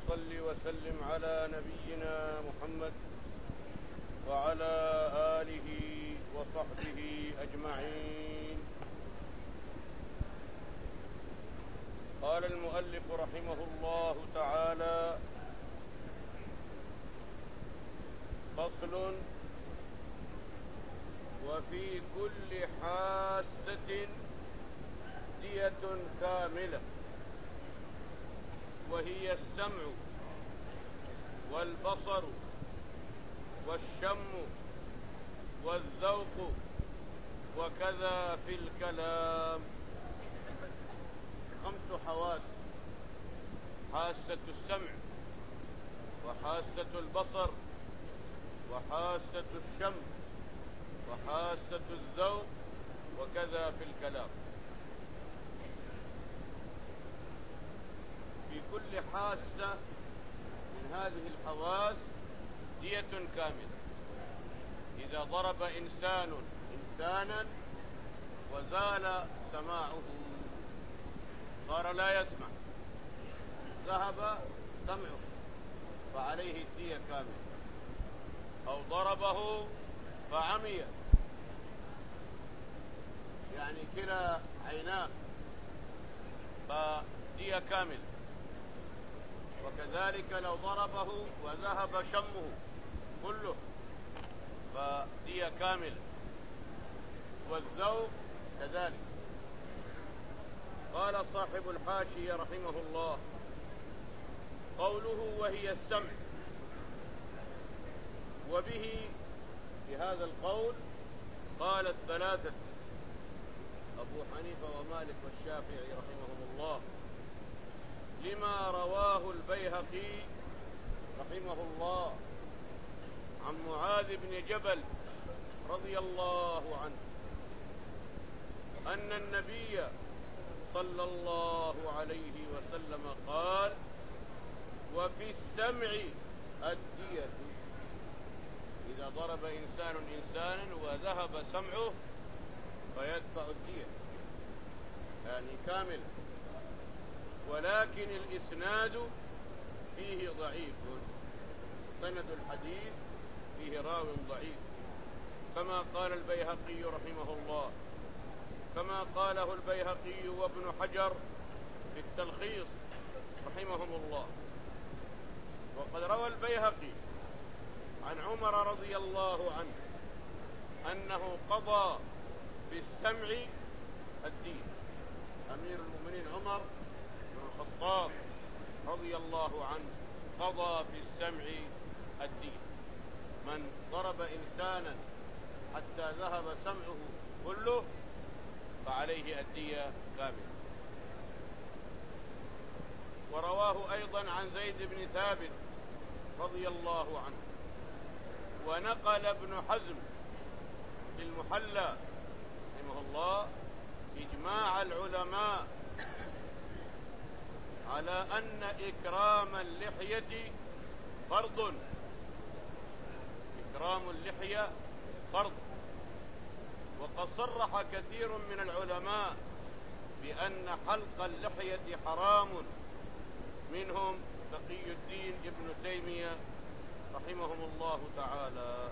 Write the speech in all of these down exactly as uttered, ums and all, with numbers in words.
وصل وسلم على نبينا محمد وعلى آله وصحبه أجمعين. قال المؤلف رحمه الله تعالى: فصل: وفي كل حاسة دية كاملة، وهي السمع والبصر والشم والذوق، وكذا في الكلام. خمس حواس: حاسة السمع، وحاسة البصر، وحاسة الشم، وحاسة الذوق، وكذا في الكلام. في كل حاسة من هذه الحواس دية كاملة. إذا ضرب إنسان إنسانا وزال سماعه، صار لا يسمع، ذهب سمعه، فعليه الدية كاملة. أو ضربه فعمي، يعني كلا عيناه، فدية كاملة. وكذلك لو ضربه وذهب شمه كله، فدية كاملة. والذوق كذلك. قال صاحب الحاشية رحمه الله: قوله وهي السمع، وبه في هذا القول قال الثلاثة: أبو حنيفة ومالك والشافعي رحمهم الله، لما رواه البيهقي رحمه الله عن معاذ بن جبل رضي الله عنه أن النبي صلى الله عليه وسلم قال: وفي السمع الدية. إذا ضرب إنسان إنسانا وذهب سمعه فيدفع الدية، يعني كامل. ولكن الإسناد فيه ضعيف، سند الحديث فيه راو ضعيف، كما قال البيهقي رحمه الله، كما قاله البيهقي وابن حجر في التلخيص رحمهم الله. وقد روى البيهقي عن عمر رضي الله عنه أنه قضى بالسمع الدين. أمير المؤمنين عمر بن الخطاب رضي الله عنه قضى بالسمع الدين. من ضرب إنسانا حتى ذهب سمعه كله فعليه الدية كاملة. ورواه أيضا عن زيد بن ثابت رضي الله عنه. ونقل ابن حزم في المحلى رحمه الله إجماع العلماء على أن إكرام اللحية فرض. إكرام اللحية فرض. وقد صرح كثير من العلماء بأن حلق اللحية حرام، منهم تقي الدين ابن تيمية رحمهم الله تعالى.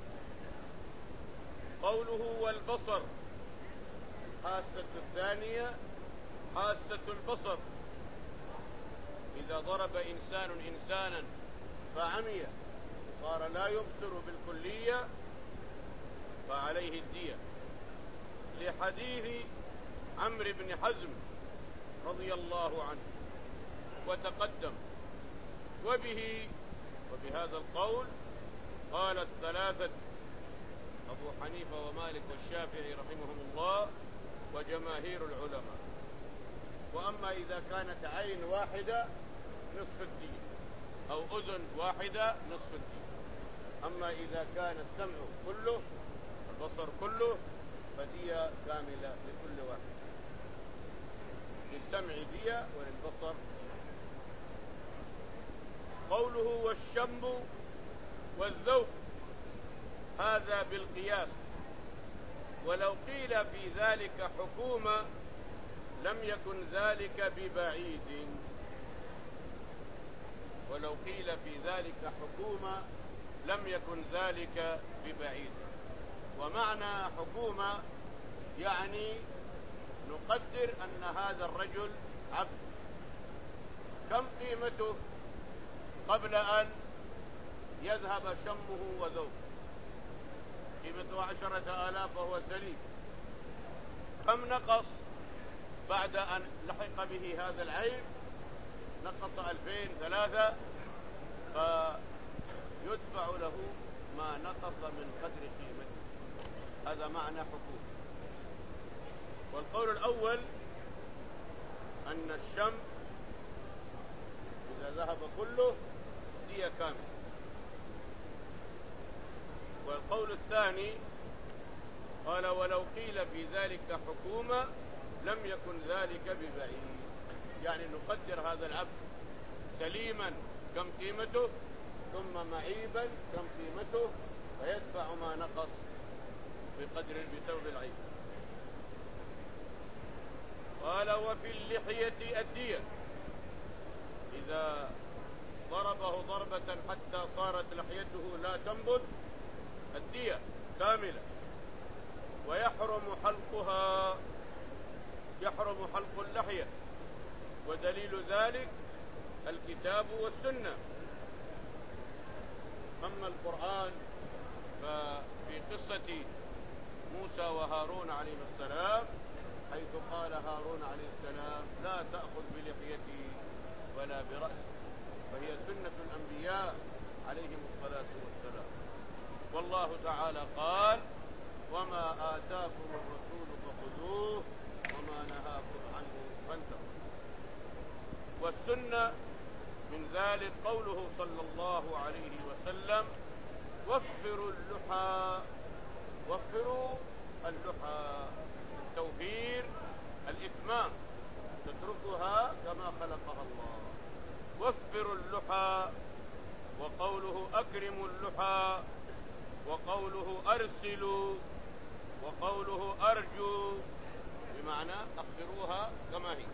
قوله والبصر، الحاسة الثانية حاسة البصر. إذا ضرب إنسان إنسانا فعمي، صار لا يبصر بالكلية، فعليه الدية، لحديث عمرو بن حزم رضي الله عنه وتقدم. وبه وبهذا القول قال الثلاثة: أبو حنيفة ومالك والشافعي رحمهم الله وجماهير العلماء. وأما إذا كانت عين واحدة نصف الدية، أو أذن واحدة نصف الدية. أما إذا كان السمع كله البصر كله فدية كاملة لكل واحد. للسمع دية وللبصر. قوله والشم والذوق، هذا بالقياس. ولو قيل في ذلك حكومة لم يكن ذلك ببعيد. ولو قيل في ذلك حكومة لم يكن ذلك ببعيد. ومعنى حكومة يعني نقدر أن هذا الرجل عبد. كم قيمته قبل أن يذهب شمه وذوقه؟ قيمته عشرة آلاف وهو سليم. كم نقص بعد أن لحق به هذا العيب؟ نقص ألفين ثلاثة، فيدفع له ما نقص من قدر قيمته. هذا معنى حكومة. والقول الأول أن الشم إذا ذهب كله دية كاملة. والقول الثاني قال ولو قيل في ذلك حكومة لم يكن ذلك ببعيد، يعني نقدر هذا العبد سليما كم قيمته، ثم معيبا كم قيمته، فيدفع ما نقص بقدر بسبب العيب. قال وفي اللحية الدية، إذا ضربه ضربة حتى صارت لحيته لا تنبت الدية كاملة. ويحرم حلقها، يحرم حلق اللحية، ودليل ذلك الكتاب والسنة. أما القرآن ففي قصة موسى وهارون عليهم السلام، حيث قال هارون عليه السلام لا تأخذ بلحيتي ولا برأسي، فهي سنة الأنبياء عليهم الصلاة والسلام. والله تعالى قال وما آتاكم الرسول فخذوه وما نهاكم عنه فانتهوا. والسنة من ذلك قوله صلى الله عليه وسلم وفروا اللحى، وفروا اللحى، التوفير الإتمام، تتركها كما خلقها الله. وفروا اللحى، وقوله أكرموا اللحى، وقوله أرسلوا، وقوله أرجو، بمعنى أخبروها كما هي.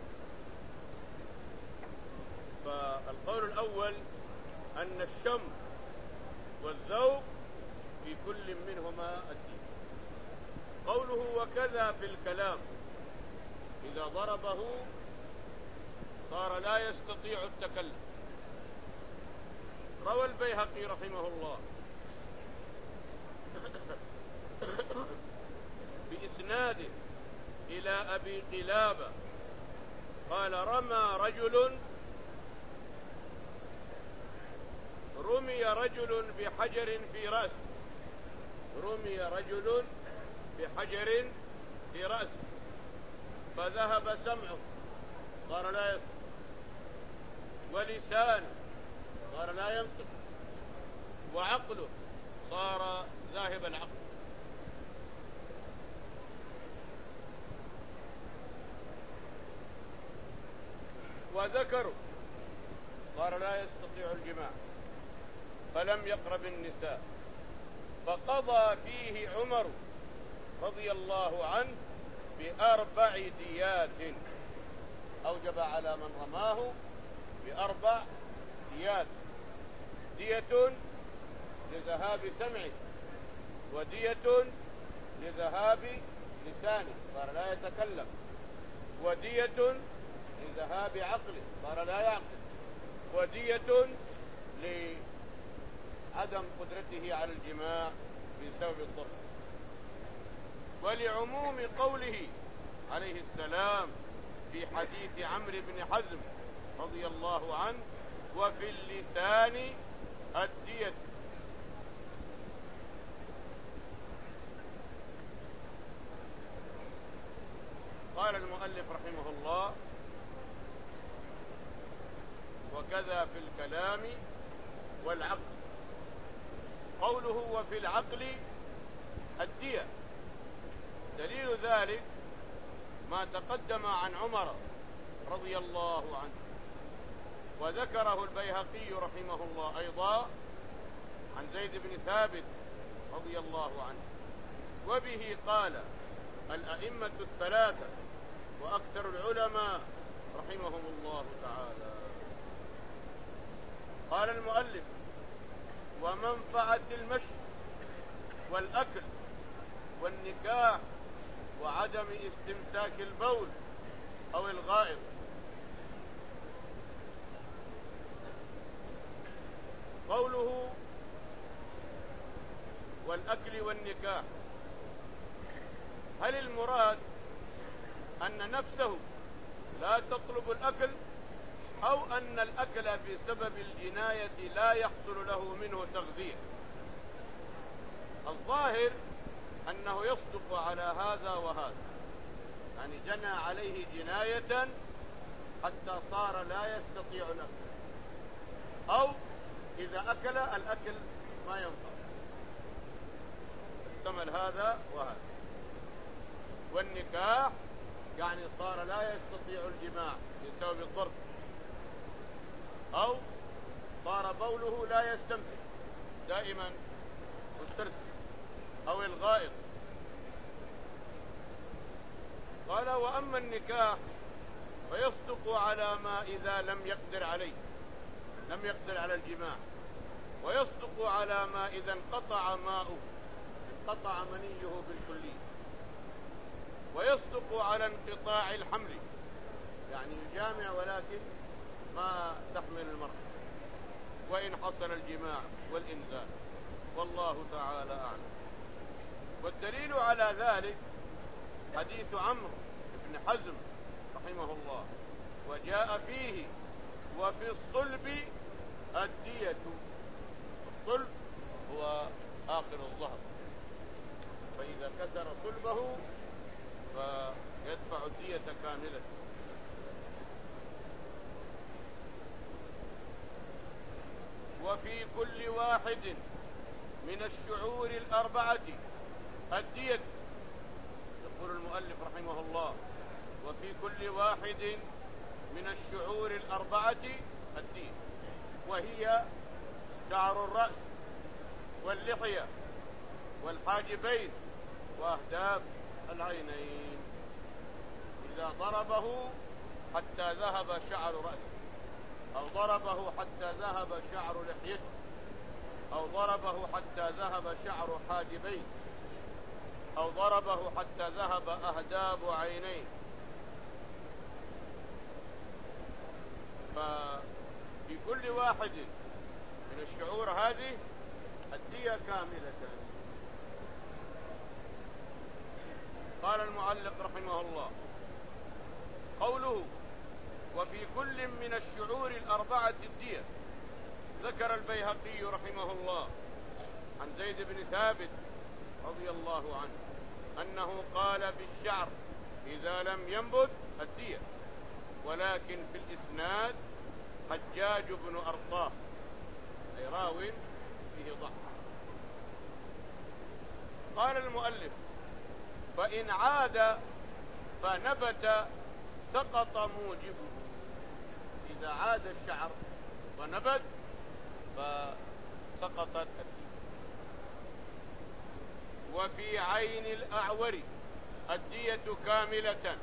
فالقول الأول أن الشم والذوق في كل منهما الدين. قوله وكذا في الكلام، إذا ضربه صار لا يستطيع التكلم. روى البيهقي رحمه الله بإسناده إلى أبي قلابة قال رمى رجل رمي رجل بحجر في رأسه، رمي رجل بحجر في رأسه فذهب سمعه صار لا يسمع، ولسانه صار لا ينطق، وعقله صار ذاهب العقل. وذكره صار لا يستطيع الجماع فلم يقرب النساء، فقضى فيه عمر رضي الله عنه بأربع ديات، أوجب على من رماه بأربع ديات: دية لذهاب سمعه، ودية لذهاب لسانه صار لا يتكلم، ودية لذهاب عقله صار لا يعقل، ودية لعدم قدرته على الجماع بسبب الضر. ولعموم قوله عليه السلام في حديث عمرو بن حزم رضي الله عنه وفي اللسان الدية. قال المؤلف رحمه الله وكذا في الكلام والعقل. قوله وفي العقل الدية، دليل ذلك ما تقدم عن عمر رضي الله عنه، وذكره البيهقي رحمه الله أيضا عن زيد بن ثابت رضي الله عنه. وبه قال الأئمة الثلاثة وأكثر العلماء رحمهم الله تعالى. قال المؤلف: ومنفعة المشي والأكل والنكاح وعدم استمساك البول أو الغائط. قوله والأكل والنكاح، هل المراد أن نفسه لا تطلب الأكل، أو أن الأكل بسبب الجناية لا يحصل له منه تغذية؟ الظاهر أنه يصدق على هذا وهذا، يعني جنى عليه جناية حتى صار لا يستطيع الأكل، أو إذا أكل الأكل ما ينفع، احتمل هذا وهذا. والنكاح يعني صار لا يستطيع الجماع بسبب الضرب، أو صار بوله لا يستمسك دائما مسترسل، أو الغائط. قال: وأما النكاح فيصدق على ما إذا لم يقدر عليه، لم يقدر على الجماع، ويصدق على ما إذا انقطع ماؤه، انقطع منيه بالكلية، ويصدق على انقطاع الحمل، يعني يجامع ولكن ما تحمل المرأة، وإن حصل الجماع والإنزال، والله تعالى أعلم. والدليل على ذلك حديث عمرو بن حزم رحمه الله: وجاء فيه وفي الصلب الدية. الصلب هو آخر الظهر، فإذا كسر صلبه فيدفع الدية كاملة. وفي كل واحد من الشعور الأربعة الدية. يقول المؤلف رحمه الله: وفي كل واحد من الشعور الأربعة الدية، وهي شعر الرأس واللحية والحاجبين وأهداف العينين. إذا ضربه حتى ذهب شعر رأسه، أو ضربه حتى ذهب شعر لحيته، أو ضربه حتى ذهب شعر حاجبيه، أو ضربه حتى ذهب أهداب عينيه، ففي كل واحد من الشعور هذه الدية كاملة. قال المعلق رحمه الله: قوله وفي كل من الشعور الأربعة الدية، ذكر البيهقي رحمه الله عن زيد بن ثابت رضي الله عنه أنه قال بالشعر إذا لم ينبت الدية، ولكن في الإسناد حجاج بن أرطاه، أي راو فيه ضعف. قال المؤلف: فإن عاد فنبت سقط موجبه. إذا عاد الشعر ونبت فسقطت الدية. وفي عين الأعور الدية كاملة.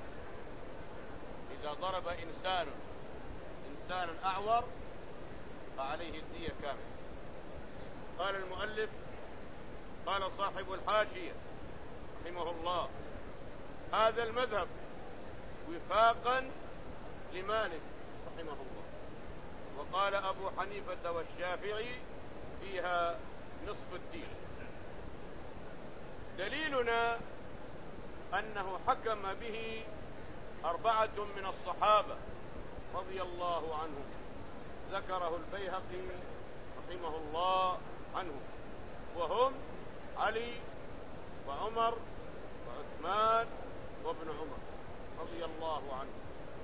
إذا ضرب إنسان إنسانا أعور فعليه الدية كاملة. قال المؤلف: قال صاحب الحاشية رحمه الله: هذا المذهب وفاقا لمالك رحمه الله. وقال أبو حنيفة والشافعي فيها نصف الدين. دليلنا أنه حكم به أربعة من الصحابة رضي الله عنهم، ذكره البيهقي رحمه الله عنهم، وهم علي وعمر وعثمان وابن عمر رضي الله عنهم.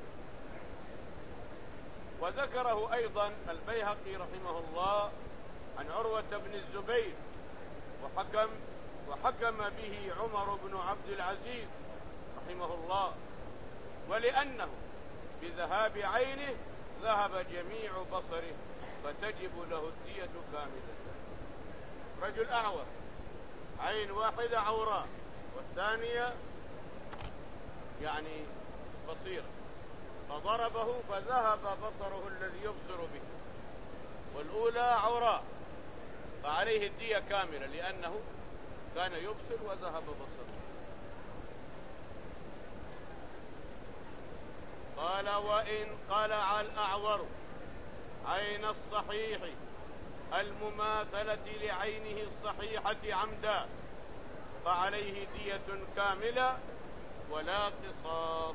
وذكره أيضا البيهقي رحمه الله عن عروة بن الزبير، وحكم وحكم به عمر بن عبد العزيز رحمه الله، ولأنه بذهاب عينه ذهب جميع بصره فتجب له الدية كاملة. رجل أعور، عين واحدة عوراء والثانية يعني بصيرة، فضربه فذهب بصره الذي يبصر به، والأولى عوراء، فعليه الدية كاملة لأنه كان يبصر وذهب بصره. قال وإن قلع الأعور عين الصحيح المماثلة لعينه الصحيحة عمدا فعليه دية كاملة ولا قصاص.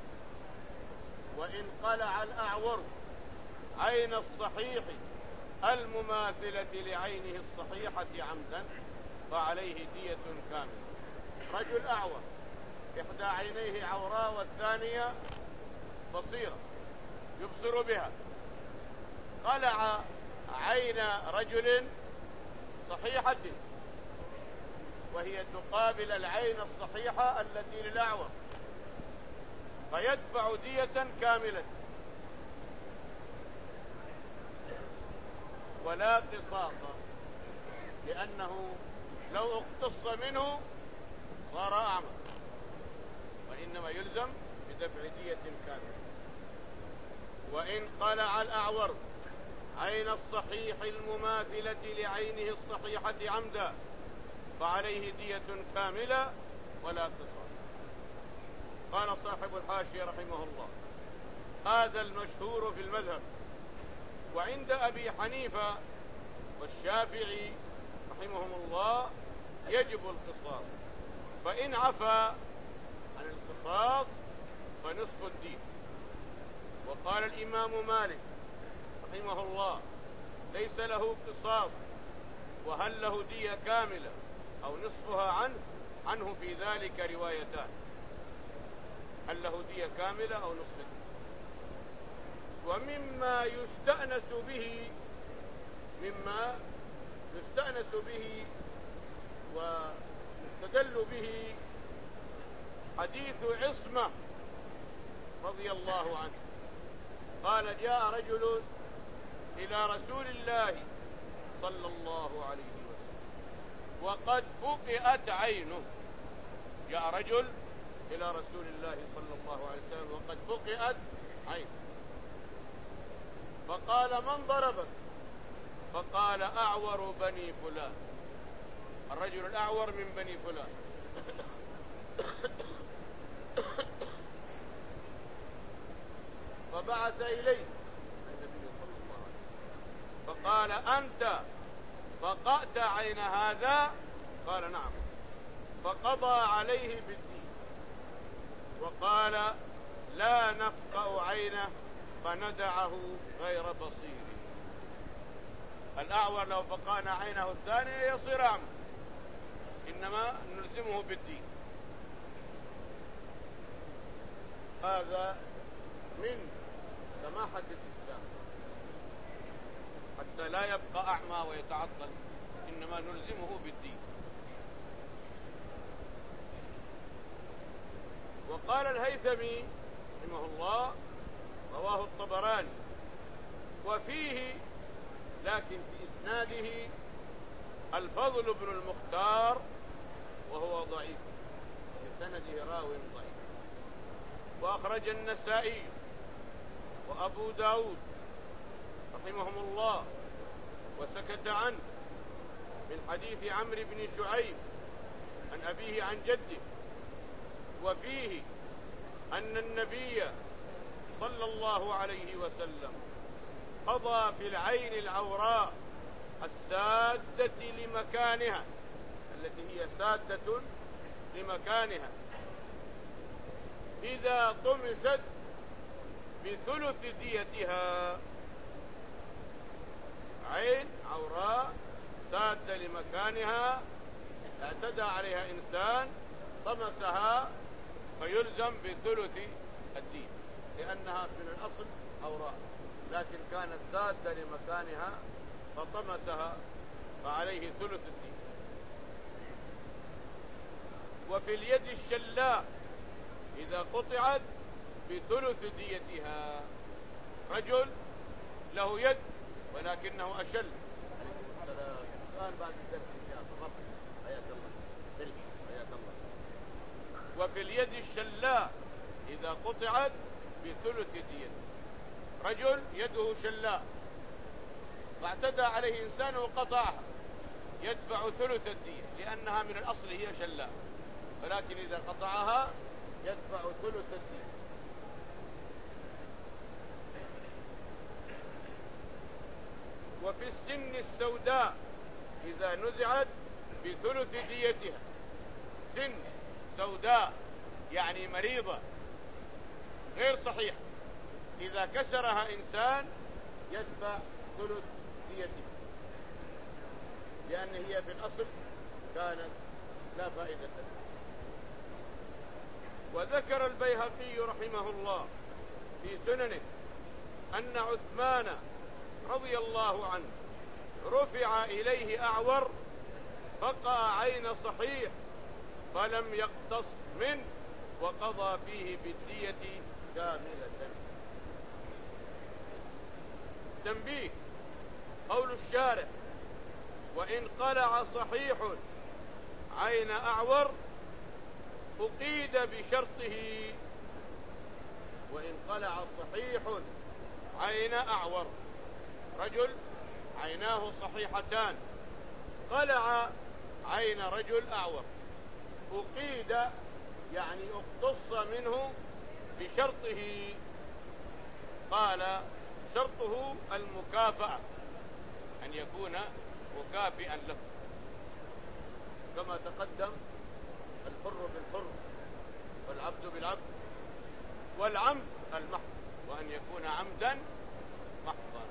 وإن قلع الأعور عين الصحيح المماثلة لعينه الصحيحة عمدا فعليه دية كاملة. رجل أعور إحدى عينيه عوراء والثانية بصيرة يبصر بها، قلع عين رجل صحيحة وهي تقابل العين الصحيحة التي للأعور، فيدفع دية كاملة ولا قصاص، لأنه لو اقتص منه صار أعمى، وإنما يلزم بدفع دية كاملة. وإن قلع الأعور عين الصحيح المماثلة لعينه الصحيحة عمدا فعليه دية كاملة ولا قصاص. قال صاحب الحاشية رحمه الله: هذا المشهور في المذهب، وعند أبي حنيفة والشافعي رحمهم الله يجب القصاص، فإن عفا عن القصاص فنصف الدين. وقال الإمام مالك رحمه الله: ليس له قصاص، وهل له دية كاملة أو نصفها عنه؟ عنه في ذلك روايتان، هل له دية كاملة أو نصف الدين. ومما يستأنس به مما يستأنس به ويستدل به حديث عصمة رضي الله عنه، قال: جاء رجل إلى رسول الله صلى الله عليه وسلم وقد فقئت عينه. جاء رجل إلى رسول الله صلى الله عليه وسلم وقد فقئت عينه، فقال: من ضربك؟ فقال: أعور بني فلان، الرجل الأعور من بني فلان. فبعث إليه النبي صلى الله عليه وسلم فقال: أنت فقأت عين هذا؟ قال: نعم. فقضى عليه بالدين وقال: لا نفقأ عينه فندعه غير بصير. الأعور لو فقأنا عينه الثانية يصير أعمى، إنما نلزمه بالدين. هذا من سماحة الإسلام حتى لا يبقى أعمى ويتعطل، إنما نلزمه بالدين. وقال الهيثمي رحمه الله: رواه الطبراني وفيه، لكن في إسناده الفضل بن المختار وهو ضعيف، في سنده راو ضعيف. وأخرج النسائي وأبو داود رحمهم الله وسكت عنه من حديث عمرو بن شعيب عن أبيه عن جده، وفيه أن النبي صلى الله عليه وسلم قضى في العين العوراء السادة لمكانها، التي هي سادة لمكانها، إذا طمست بثلث ديتها. عين عوراء سادة لمكانها اعتدى عليها إنسان طمسها فيلزم بثلث الدين، لأنها من الأصل عوراء لكن كانت سادة لمكانها فطمسها فعليه ثلث الدين. وفي اليد الشلاء إذا قطعت بثلث ديتها. رجل له يد ولكنه أشل. الآن بعد الدرس إن شاء الله. حياك الله. حياك الله. وفي اليد الشلاء إذا قطعت بثلث ديته. رجل يده شلاء فاعتدى عليه إنسان وقطعها يدفع ثلث الدية، لأنها من الأصل هي شلاء، ولكن إذا قطعها يدفع ثلث الدية. وفي السن السوداء إذا نزعت بثلث ديتها. سن سوداء يعني مريضة غير صحيحة، إذا كسرها إنسان يدفع ثلث ديتها، لأن هي في الأصل كانت لا فائدة لها. وذكر البيهقي رحمه الله في سننه أن عثمان رضي الله عنه رفع إليه أعور فقع عين صحيح فلم يقتص منه وقضى فيه بالدية كاملة. تنبيه: قول الشارع: وإن قلع صحيح عين أعور أقيد بشرطه. وإن قلع صحيح عين أعور، رجل عيناه صحيحتان قلع عين رجل أعور، أقيد يعني اقتص منه بشرطه. قال: شرطه المكافأة، أن يكون مكافئا له، كما تقدم: الحر بالحر والعبد بالعبد، والعمد المحض، وأن يكون عمدا محضا.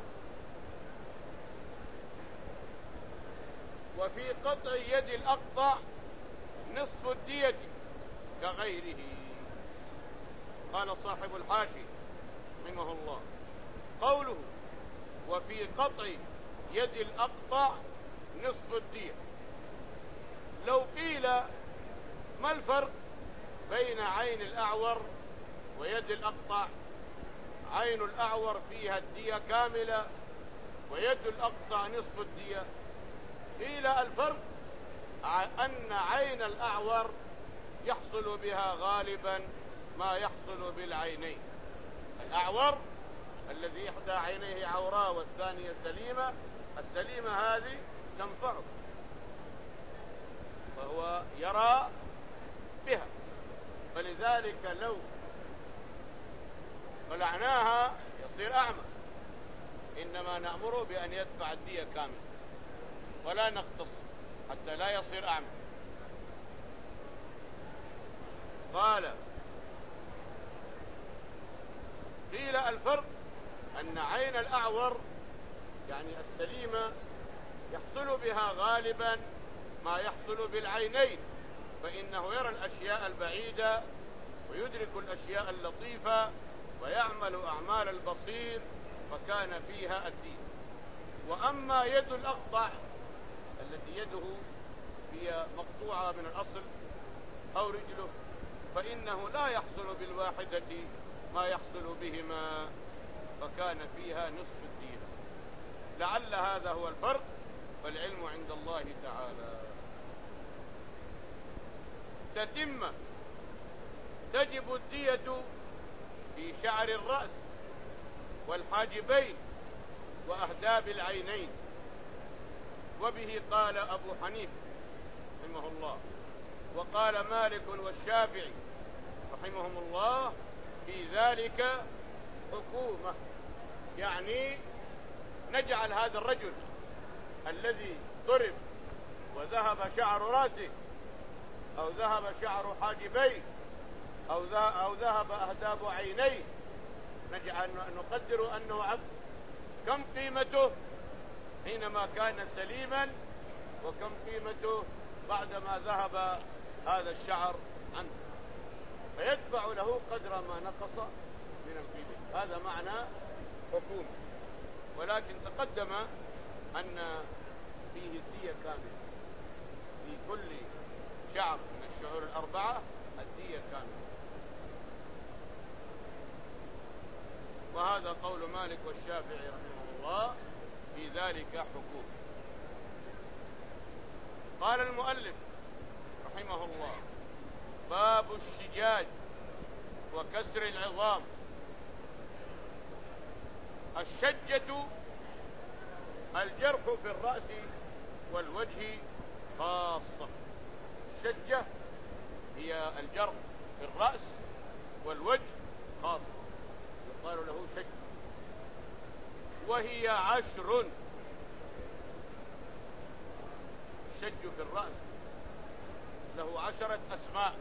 وفي قطع يد الأقطع نصف الدية كغيره. قال صاحب الحاشي رحمه الله: قوله وفي قطع يد الأقطع نصف الدية، لو قيل ما الفرق بين عين الأعور ويد الأقطع؟ عين الأعور فيها الدية كاملة ويد الأقطع نصف الدية. قيل الفرق أن عين الأعور يحصل بها غالبا ما يحصل بالعينين. الأعور الذي إحدى عينيه عوراء والثانية سليمة، السليمة هذه تنفعه وهو يرى بها، فلذلك لو قلعناها يصير أعمى. إنما نأمره بأن يدفع الدية كاملة ولا نختص حتى لا يصير أعمى. قال: قيل الفرق أن عين الأعور يعني السليمة يحصل بها غالبا ما يحصل بالعينين، فإنه يرى الأشياء البعيدة ويدرك الأشياء اللطيفة ويعمل أعمال البصير، فكان فيها الدين. وأما يد الأقطع التي يده هي مقطوعة من الأصل أو رجله، فإنه لا يحصل بالواحدة ما يحصل بهما، فكان فيها نصف الدين. لعل هذا هو الفرق، والعلم عند الله تعالى. تتم تجب الدية في شعر الرأس والحاجبين وأهداب العينين، وبه قال أبو حنيفة رحمه الله، وقال مالك والشافعي رحمهم الله في ذلك حكومة. يعني نجعل هذا الرجل الذي ضرب وذهب شعر رأسه أو ذهب شعر حاجبيه أو ذهب أهداب عينيه، نجعل نقدر أنه عبد. كم قيمته حينما كان سليما، وكم قيمته بعدما ذهب هذا الشعر عنه، فيدفع له قدر ما نقص من القيمة. هذا معنى حكومة. ولكن تقدم أن فيه الدية كاملة في كل شعر من الشعور الأربعة، الدية كاملة. وهذا قول مالك والشافعي رحمه الله في ذلك حكومة. قال المؤلف رحمه الله: باب الشجاج وكسر العظام. الشجة الجرح في الرأس والوجه خاصة. الشجة هي الجرح في الرأس والوجه خاصة، يقال له شج. وهي عشر. الشج في الرأس له عشرة أسماء.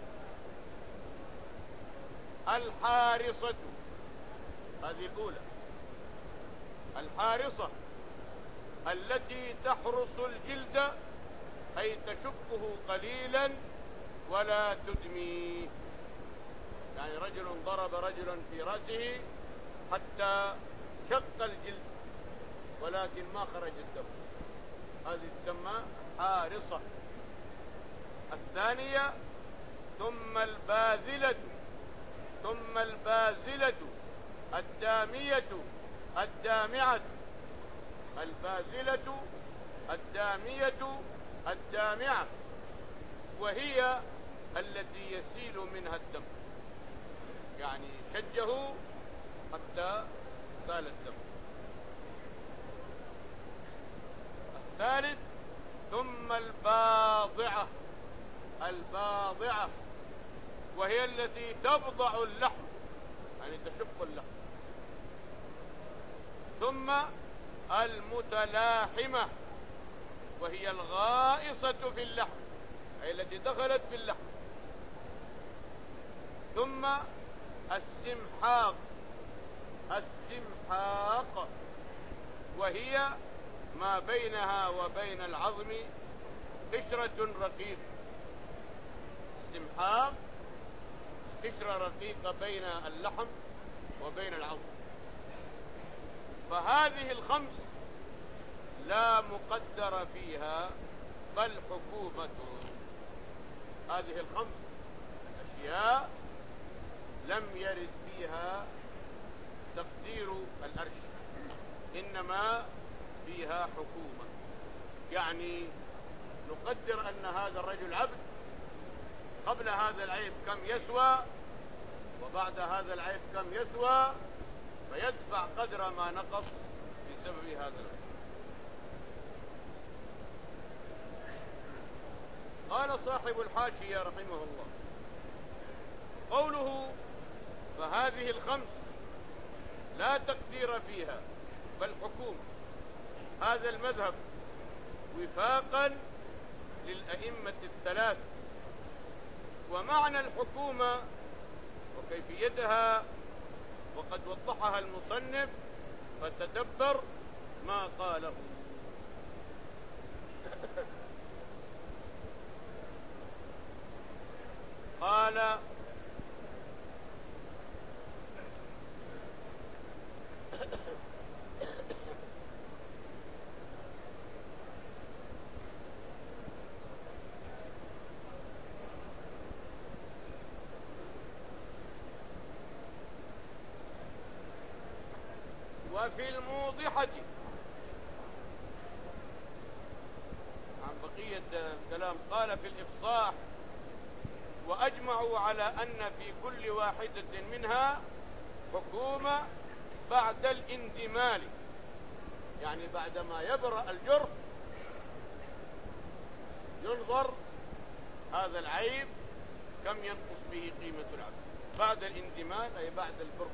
الحارصة، هذه الأولى. الحارصة التي تحرص الجلد، أي تشقه قليلا ولا تدميه. يعني رجل ضرب رجلا في رأسه حتى شق الجلد ولكن ما خرج الدم، هذه تسمى حارصة. الثانية ثم الباذلة، ثم الباذلة الدامية الدامعة. الباذلة الدامية الدامعة، وهي التي يسيل منها الدم، يعني شجه حتى سال الدم. الثالث ثم الباضعة، الباضعة وهي التي تبضع اللحم، يعني تشق اللحم. ثم المتلاحمة وهي الغائصة في اللحم، أي التي دخلت في اللحم. ثم السمحاق، السمحاق وهي ما بينها وبين العظم قشرة رقيق. السمحاق قشرة رقيقة بين اللحم وبين العظم. فهذه الخمس لا مقدر فيها بل حكومة. هذه الخمس أشياء لم يرد فيها تقدير الأرش، إنما فيها حكومة. يعني نقدر أن هذا الرجل عبد، قبل هذا العيب كم يسوى، وبعد هذا العيب كم يسوى، فيدفع قدر ما نقص بسبب هذا العيب. قال صاحب الحاشية رحمه الله: قوله فهذه الخمس لا تقدير فيها بل حكومة، هذا المذهب وفاقا للأئمة الثلاث. ومعنى الحكومة وكيفيتها وقد وضحها المصنف، فتدبر ما قاله. قال: وفي الموضحة، عن بقية الكلام، قال في الإفصاح: وأجمعوا على أن في كل واحدة منها حكومة بعد الاندمال، يعني بعدما يبرأ الجرح ينظر هذا العيب كم ينقص به قيمة العبد بعد الاندمال، أي بعد البرء.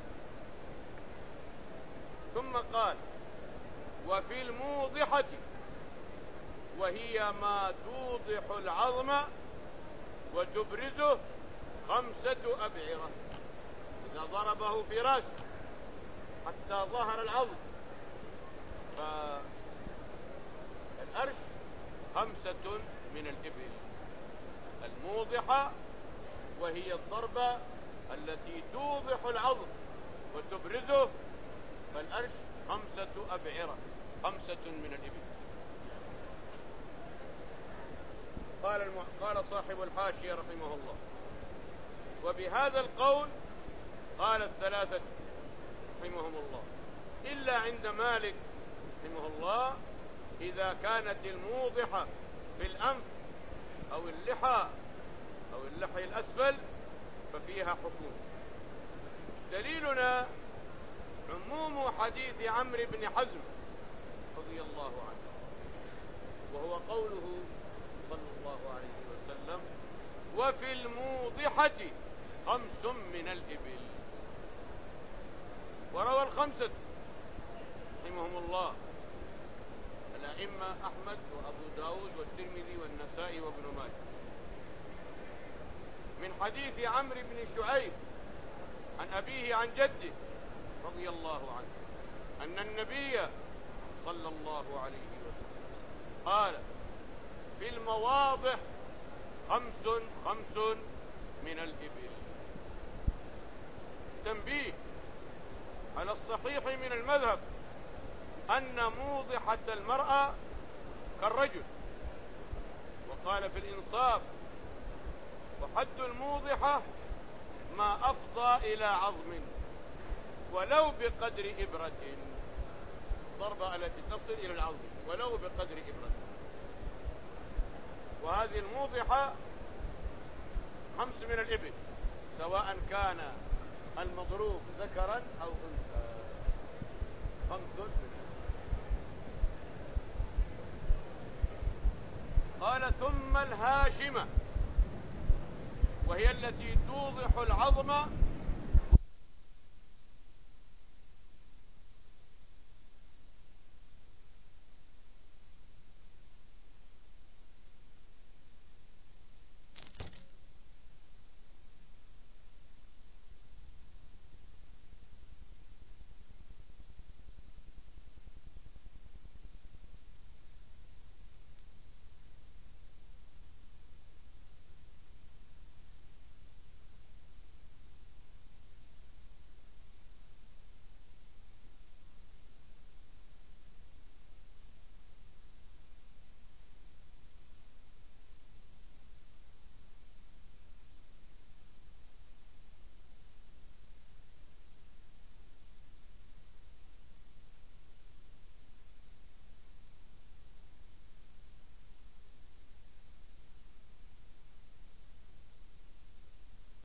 ثم قال: وفي الموضحة، وهي ما توضح العظم وتبرزه، خمسة أبعرة. إذا ضربه في رأسه حتى ظهر العظم، فالأرش خمسة من الإبل. الموضحة وهي الضربة التي توضح العظم وتبرزه، فالأرش خمسة أبعرة، خمسة من الإبل. قال الم... قال صاحب الحاشية رحمه الله: وبهذا القول قال الثلاثة رحمهم الله، إلا عند مالك رحمه الله إذا كانت الموضحة في الأنف أو اللحى أو اللحي الأسفل ففيها حكم. دليلنا عموم حديث عمرو بن حزم رضي الله عنه، وهو قوله صلى الله عليه وسلم: وفي الموضحة خمس من الإبل. وروى الخمسة رحمهم الله الأئمة أحمد وأبو داود والترمذي والنسائي وابن ماجه من حديث عمرو بن شعيب عن أبيه عن جده رضي الله عنه أن النبي صلى الله عليه وسلم قال: في المواضح خمس خمس من الإبل. تنبيه على الصحيح من المذهب أن موضحة المرأة كالرجل، وقال في الإنصاف: وحد الموضحة ما أفضى إلى عظم ولو بقدر إبرة، ضربة التي تصل إلى العظم ولو بقدر إبرة. وهذه الموضحة خمس من الإبل، سواء كان المضروب ذكرا أو أنثى، خمس من الإبل. قال: ثم الهاشمة، وهي التي توضح العظم